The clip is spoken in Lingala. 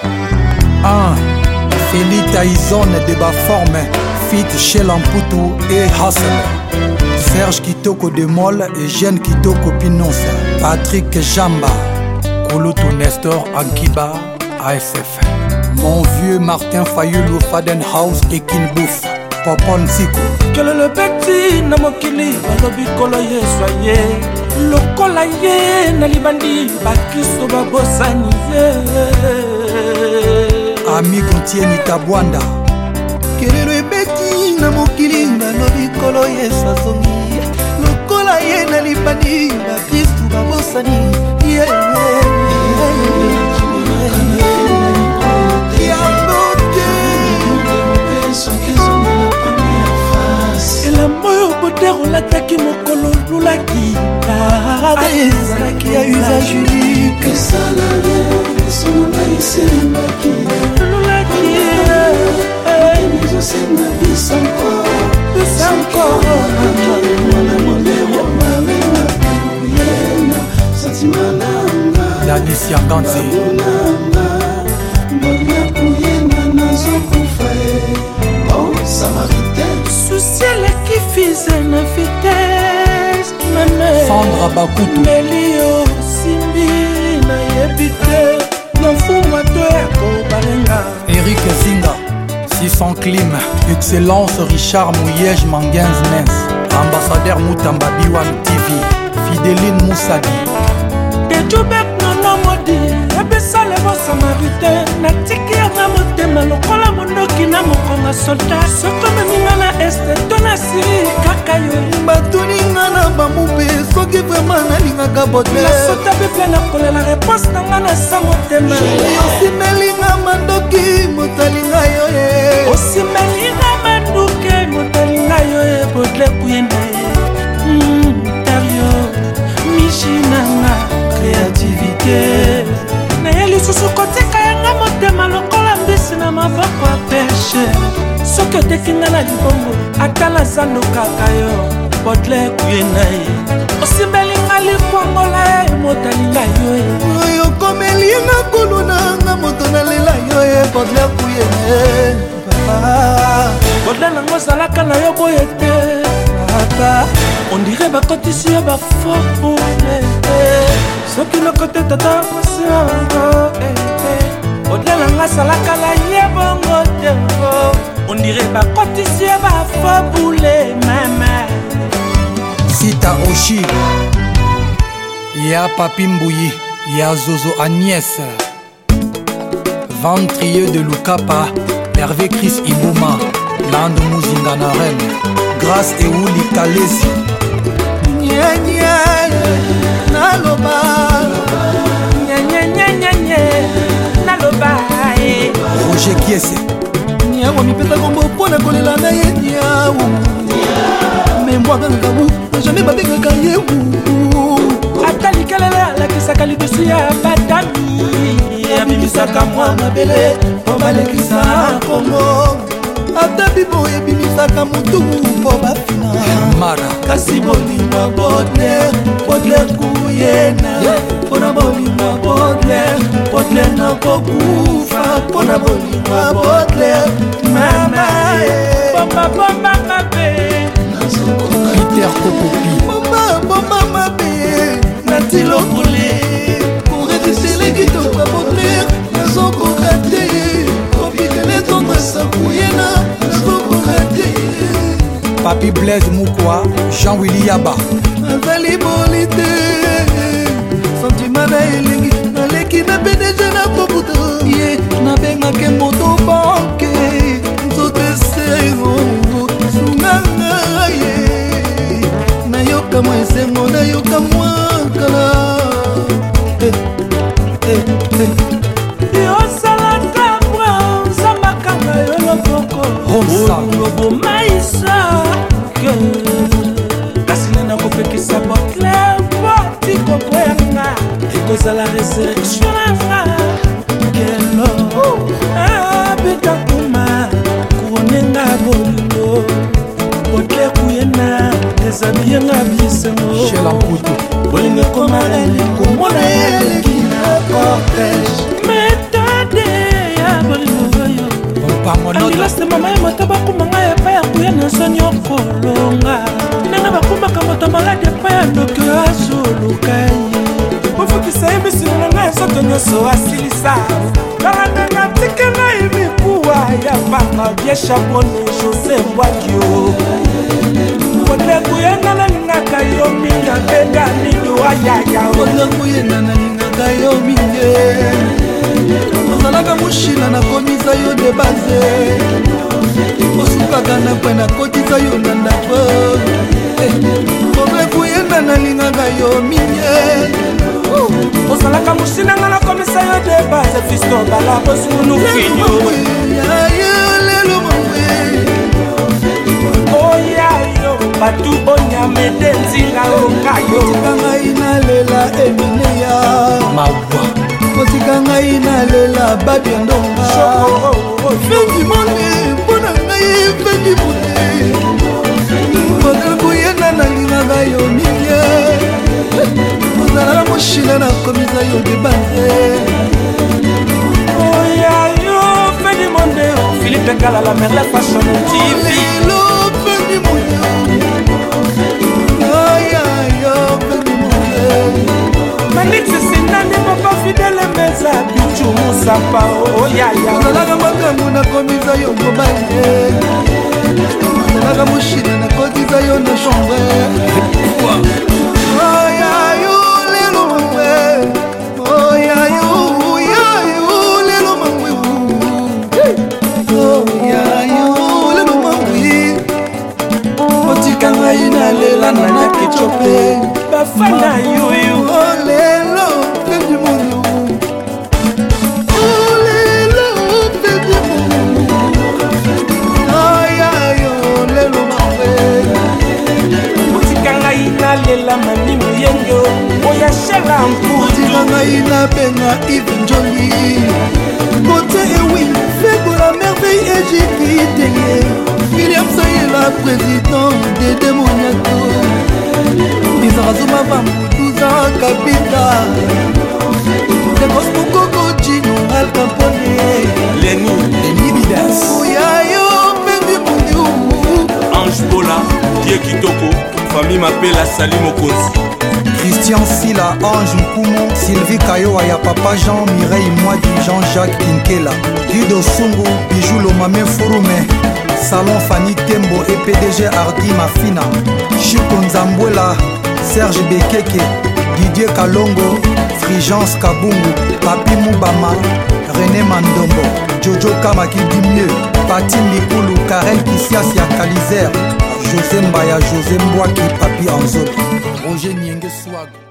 Feli Taizone de Baforme, Fit Shelamputu et Hassel. Serge Kitoko de Molle et Jeanne Kitoko Pinoza. Patrick Jamba, Kouloutou Nestor Ankiba, ASF. Mon vieux Martin Fayoulou Fadenhouse et Kinbouf, Popon Siko. Quel est le petit Namokili, Balobi Koloye soye. Lokola ye Nalibandi, Bakiso Babosani. Ami Gontieni Tabwanda. Quel est le petit Namokili, Balobi Koloye Sazongi. Lokola ye Nalibandi, Bakiso Babosani. Olataki mokolo lulaki ezalaki ya usage unique esalale esonga iselembaki lulaki ezosenga bisanko mwana molero marenga yena satimalanga Danicia Ganzi mbona kuyena nazokufa bon samaritain souciel qui faisait la vitesse Sandra Bakutu Melio Simbi na yebite Nafumwa toeko barenga Eric Zinga 600 Clim Excellence Richard Mouyej Mangenz Mens Ambassadeur Moutamba Biwan TV Fideline Moussadi Ejubek nono modi Ebesa lebo samaritain Natiki yana motema lokola mondoki na mokonga soldat Sokome minga na este tona siri kaka yo batuninga na bamube soki vraiment nalingaka bote nasota pepe nakolela réponse nanga na sa motema osimelinga mandoki motalinga yo ye osimelinga manduke motalinga yo ye bodle kuyenda ye tario mishinanga créativité naye lisusu kotika yanga motema lokola mbisi na maboko ya peshe soki otekinga na libongo ata naza kaka yo bodle kuyenda ye osimelinga likwangola ye motalinga yo ye oyokomelinga kulu nanga moto nalela yo ye bodle kuyenda ye bodle nango ozalaka na yo boye te on dirait bakotisi yo bafopule soki lokote tata mosiango bodle nanga asalaka na ye bongo te on dirait bakotisi yo bafopule mama Sita Oshi Ya Papi Mbouyi Ya Zozo Agnès Ventrieux de Lukapa Hervé Chris Ibouma Lando Muzinga na Reine Grâce et Ouli Kalesi Nyanya Naloba Nyanya Naloba Roger Kiese Nyawo mipeta kombo pona kolela na ye nyawo Memboaka nkabu Jamais babengaka ye ata likelele alakisaka lidusu ya badami abimisaka mwa mabele po balekisa kongo ata bibo ebimisaka mutu po bafina Mara kasi bolingo bodler kuyena mpona bolingo bodler nakokufa mpona bolingo bodler mama bomba mabe Peter Kopopi bomba mabe natilokole koretisele kitoko bodler nazokorate kopikele tondresa kuyena nazokorate Papi Blaise Moukwa Jean-Willy Yaba azali boli te sentima na elengi naleki na PDG na kobuta ye nabengake moto banke nzoto esengo sunganga ye nayoka mwa esengo nayoka mwa kala yosalaka bwa nzambakanga yo loboko obomaisa kasi nena kopekisa botler poti kokweyanga ekozala resurrection nanga kelo betakuma kuonenga bolingo botler kuyena ezabiyenga bisengo Shelamputu bolingo ekomala elengo mona eleki na cortège metade amilase mama ye moto bakumanga epai ya kuya na soni okolonga ndenge bakumaka moto maladi epai ya ndoki azoluka ye ofukisa ye misilo na ngai esoto nyonso asilisa kala ndenge atike ngai mikuwa ya banga bie chabone jose mbwakio kodekuyenda nalingaka yo mingi abenga nido ayaya kodekuyenda nalingaka yo mingi ozalaka moshila nakomisa yo de base osukaka na kwe nakotisa yo na ndako kodekuyenda nalingaka yo mingi ozalaka moshila nga nakomisa yo de base fisto bala bosunu finyo oyayo batu onyamede nzila ongayo otika ngai nalela emineya mawa otika ngai nalela babiandonga fendi mone mpona ngai fendi mone kodekuyenda nalingaka yo mingi ozalaka moshila nakomisa yo de base oyayo fendi monde Philippe Kalala Merle Fashion TV fendi monde oyayo fendi monde Manix sinani papa fidèle meza bichu musapa oyaya ozalaka makambo nakomisa yo mobali ozalaka moshila nakotisa yo na chambre oyayo lelo mangwe oyayo oyayo lelo mangwe oyayo lelo mangwe otika ngai nalela nana kecope bafana yoyo olelo pendi mono olelo pendi mono oyayo lelo mangwe otika ngai nalela mami muyenge oyashela mputu otika ngai nabenga ive njoli kote ewi fego la merveille ejikitenge William Sayela président Dede Moniato Izazuma Bambutuza Kapita Dekos Mukoko Gino Al Capone Leni Bidas Oyayo Pendi Mundiu Ange Bola Dieu Kitoko famille m'appelle Sali Mokonzi Christian Sila, Ange Nkumu, Sylvie Kayoa ya Papa Jean, Mireille Mwadi, Jean-Jacques Kinkela, Guido Sungu, Bijou Lomame Furume, Salon Fanny Tembo et PDG Hardy Mafina, Chico Nzambwela, Serge Bekeke, Didier Kalongo, Frigence Kabungu, Papi Moubama, René Mandombo, Jojo Kamaki Dimie, Pati Mikulu, Karel Kisias ya Kalizer, José Mbaya, José Mbwaki, Papi Anzo, Roger Nienge Swag.